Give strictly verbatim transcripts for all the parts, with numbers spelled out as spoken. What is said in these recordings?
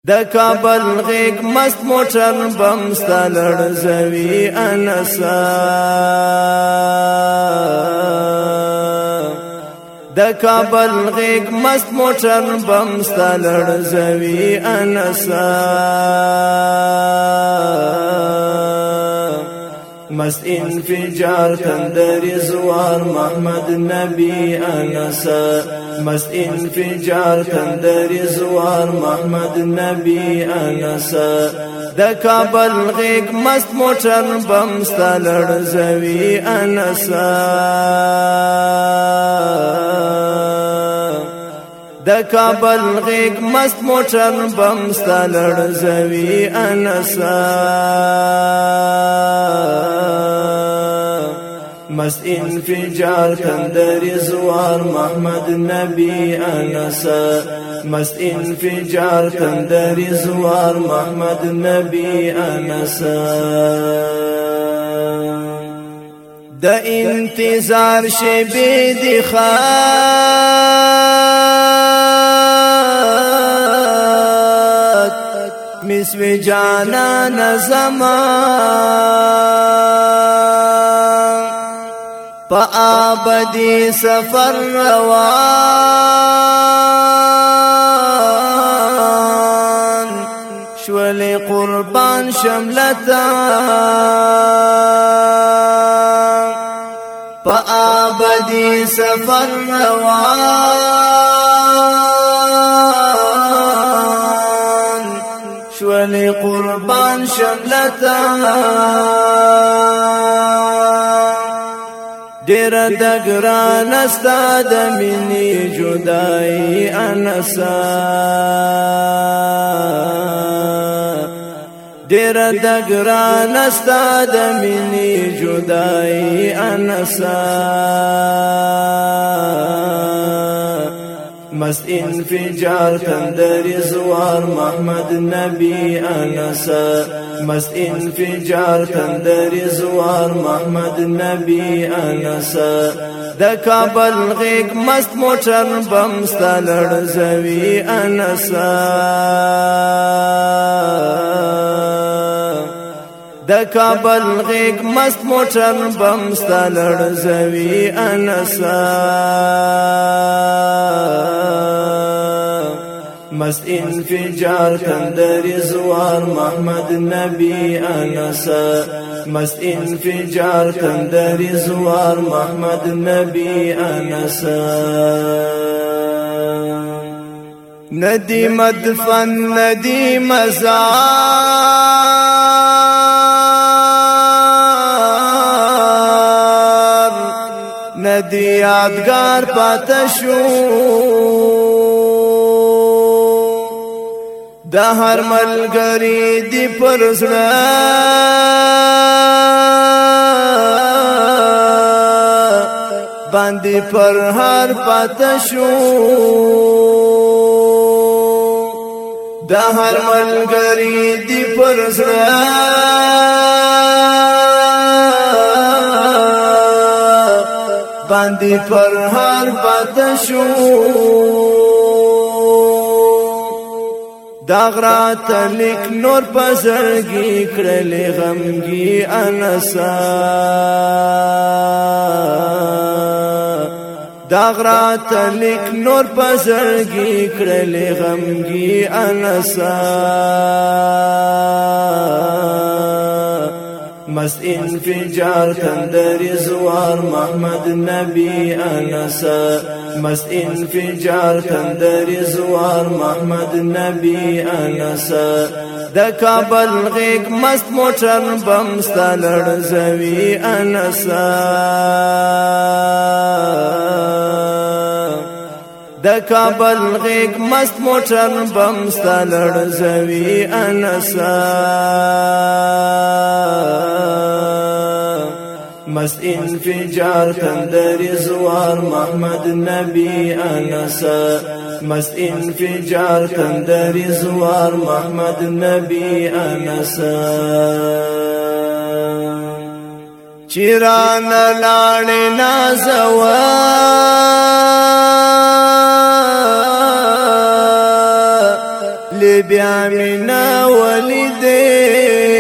د کابل غیږ مست موټر بم ستلړ زوی انسا د کابل غیږ مست موټر بم ستلړ زوی انسا مست انفجار تندری زوار محمد نبی انسا مست انفجار تندری زوار محمد نبی انسا د کابل غیږ مست موټر بم ستلړ زوی انسا د کابل غیږ مست موټر بم ستلړ زوی انسا مست انفجار تندری زوار محمد نبی انسا مست انفجار تندری زوار محمد نبی انسا د انتظار شبی دی خات مسوی جانا نظمان پا آبدی سفر روان شولی قربان شملتا پا آبدی سفر روان شولی قربان شملتا دیر دگران استاد منی جدائی انسا دیر دگران استاد منی جدائی انسا مست انفجار تندری زوار محمد نبی انسا مست انفجار تندری زوار محمد نبی انسا د کابل غیږ مست موټر بم ستلړ زوی انسا د کابل غیږ مست موټر بم ستلړ زوی انسا مست انفجار تندری زوار محمد نبی انسا مست انفجار تندری زوار محمد نبی انسا ندی مدفن ندی مزار ندی یادگار پاتشو د هر ملګری دی پر زړه باندې پر هر پاتې شو د هر ملګری دی پر زړه باندې پر هر پاتې شو داغرات لیک نور پزړګي کړلې غمګي انسا داغرات لیک نور پزړګي کړلې غمګي انسا مست انفجار تندری زوار محمد نبی انسا مست انفجار تندری زوار محمد نبی انسا د کابل غیږ مست موټر بم ستلړ زوی انسا د کابل غیږ مست موټر بم ستلړ زوی انسا مست انفجار تندری زوار محمد نبی انسا مست انفجار تندری زوار محمد نبی انسا چیران لاړ نازوا بی آمینه ولیده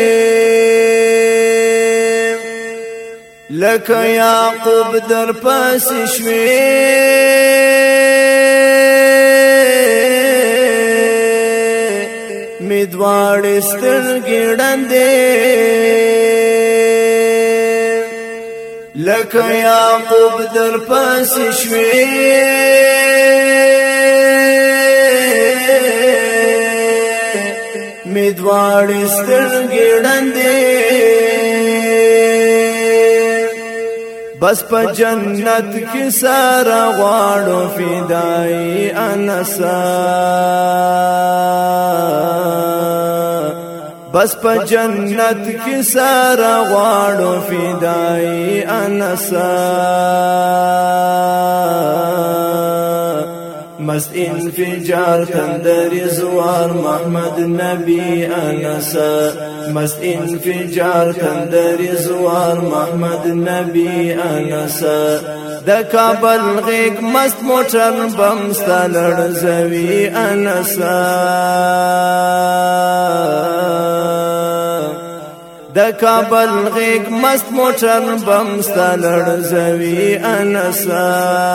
لکه یعقوب در پس شوی می دواړې سترګې ړندې لکه یعقوب در پس شوی می دواړې سترګې ړندې بس په جنت کې سره غواړو فدای انسا بس په جنت کې سره غواړو فدای انسا مست انفجار تندر زوار محمد نبی انسا مست انفجار تندر زوار محمد نبی انسا د کابل غیگ مست موټر بم ستلړ زوی انسا د کابل غیگ مست موټر بم ستلړ زوی انسا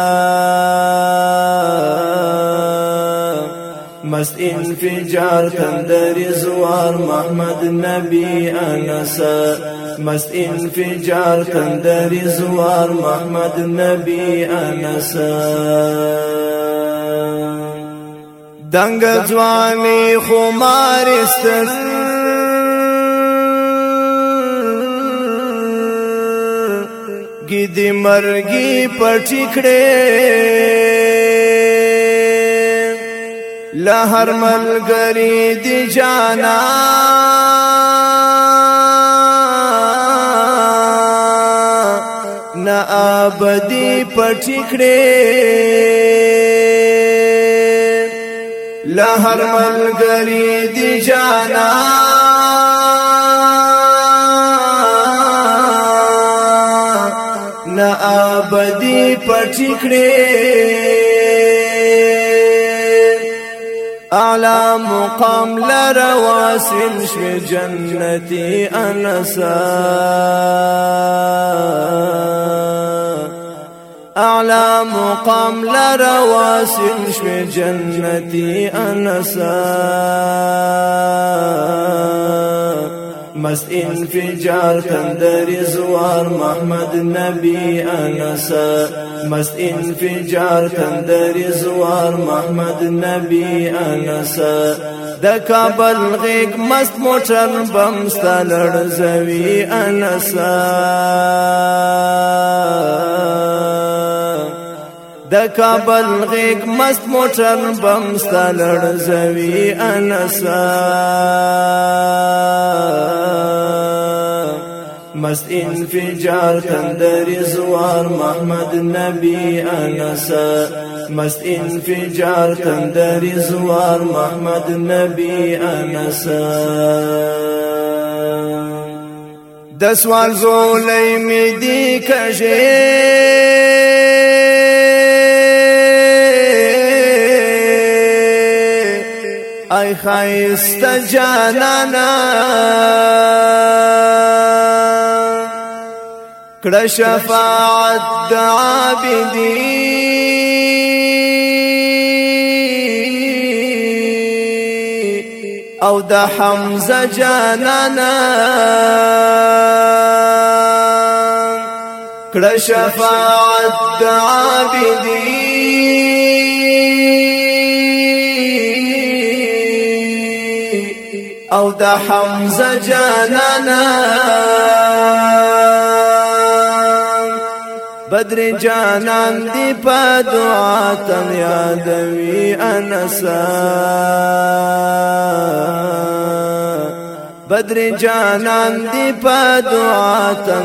مست انفجار تندر زوار محمد نبی انسا مست انفجار تندر زوار محمد نبی انسا دنگ ځواني خمار استر گیدی مرگی پټی کړې لهر ملګری دی جانا نا ابدی پټی کړې لهر ملګری دی جانا نا ابدی پټی کړې اعلى مقام لرواسل شوي جنتي انسا اعلى مقام لرواسل شوي جنتي انسا مست انفجار تندر زوار محمد نبی انسا مست انفجار تندر زوار محمد نبی انسا د کابل غیگ مست موټر بم ستلړ زوی انسا د کابل غیگ مست موټر بم ستلړ زوی انسا مست انفجار تندر زوار محمد نبی انسا مست انفجار تندر زوار محمد نبی انسا د سوال زولې می دی کژه ای خایست جانانا کړه شفاعت د عابدین او د حمزه جانانا کړه شفاعت د عابدین او د حمزه جانانا بدر جانان دی پا دعا تن یادوی انسا بدر جانان دی پا دعا تن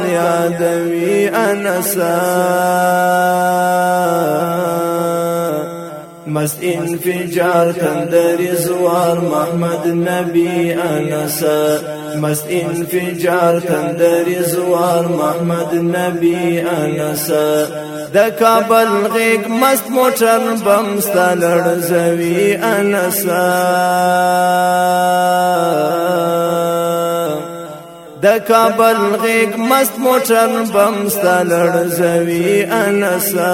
یادوی انسا مست انفجار کندری زوار محمد نبی انسا مست انفجار کندری زوار محمد نبی انسا د کابل غیگ مست موټر بم ستا لړزوي انسا د کابل غیگ مست موټر بم ستا لړزوي انسا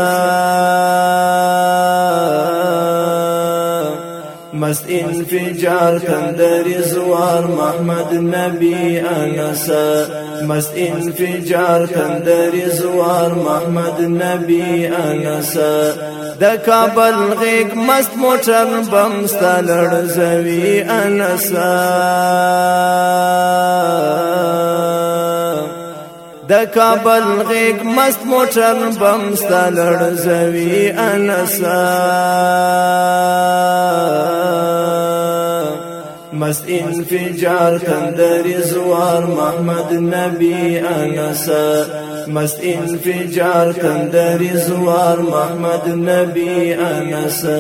مست انفجار کندری زوار محمد نبی انسا مست انفجار کندری زوار محمد نبی انسا د کابل غیگ مست موټر بم ستا لړزوي انسا د کابل غیگ مست موټر بم ستا لړزوي انسا مست انفجار کندری زوار محمد نبی انسا مست انفجار کندری زوار محمد نبی انسا.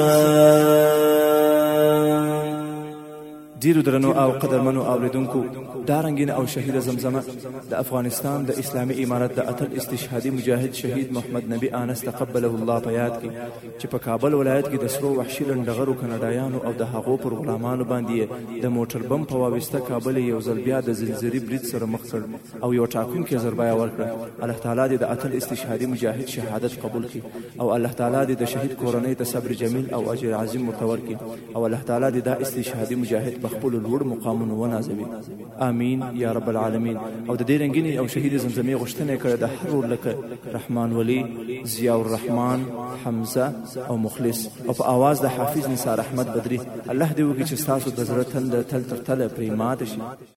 ډیرو درنو او قدرمنو اوریدونکو دا رنگین او شهید زمزمه د افغانستان د اسلامي امارت د اتل استشهادي مجاهد شهید محمد نبی انس تقبله الله په یاد کې چې په کابل ولایت کې د سرو وحشي لنډغرو کاناډایانو او د هغو پر غلامانو باندې د موټر بم په واسطه کابل یو ځل بیا د زلزلې برید سره مخ کړ او یو ټاکونکي ضربه ورکړه. الله تعالی دې د اتل استشهادي مجاهد شهادت قبول کړي او الله تعالی دې د شهید کورنۍ ته صبر جمیل او اجر عظیم ورکړي او الله تعالی دې دا استشهادي مجاهد په خپل لوړ مقامونو ونازوي. امين یا رب العالمین. او د دې رنگینی او شهید زمزمې غشتنه کړه د هر لکه رحمان ولی، ضیاء الرحمن، حمزه او مخلص او په आवाज د حافظ نثار احمد بدری. الله دې وکړي چې تاسو د زړه تل تل تر تل پرې مات شي.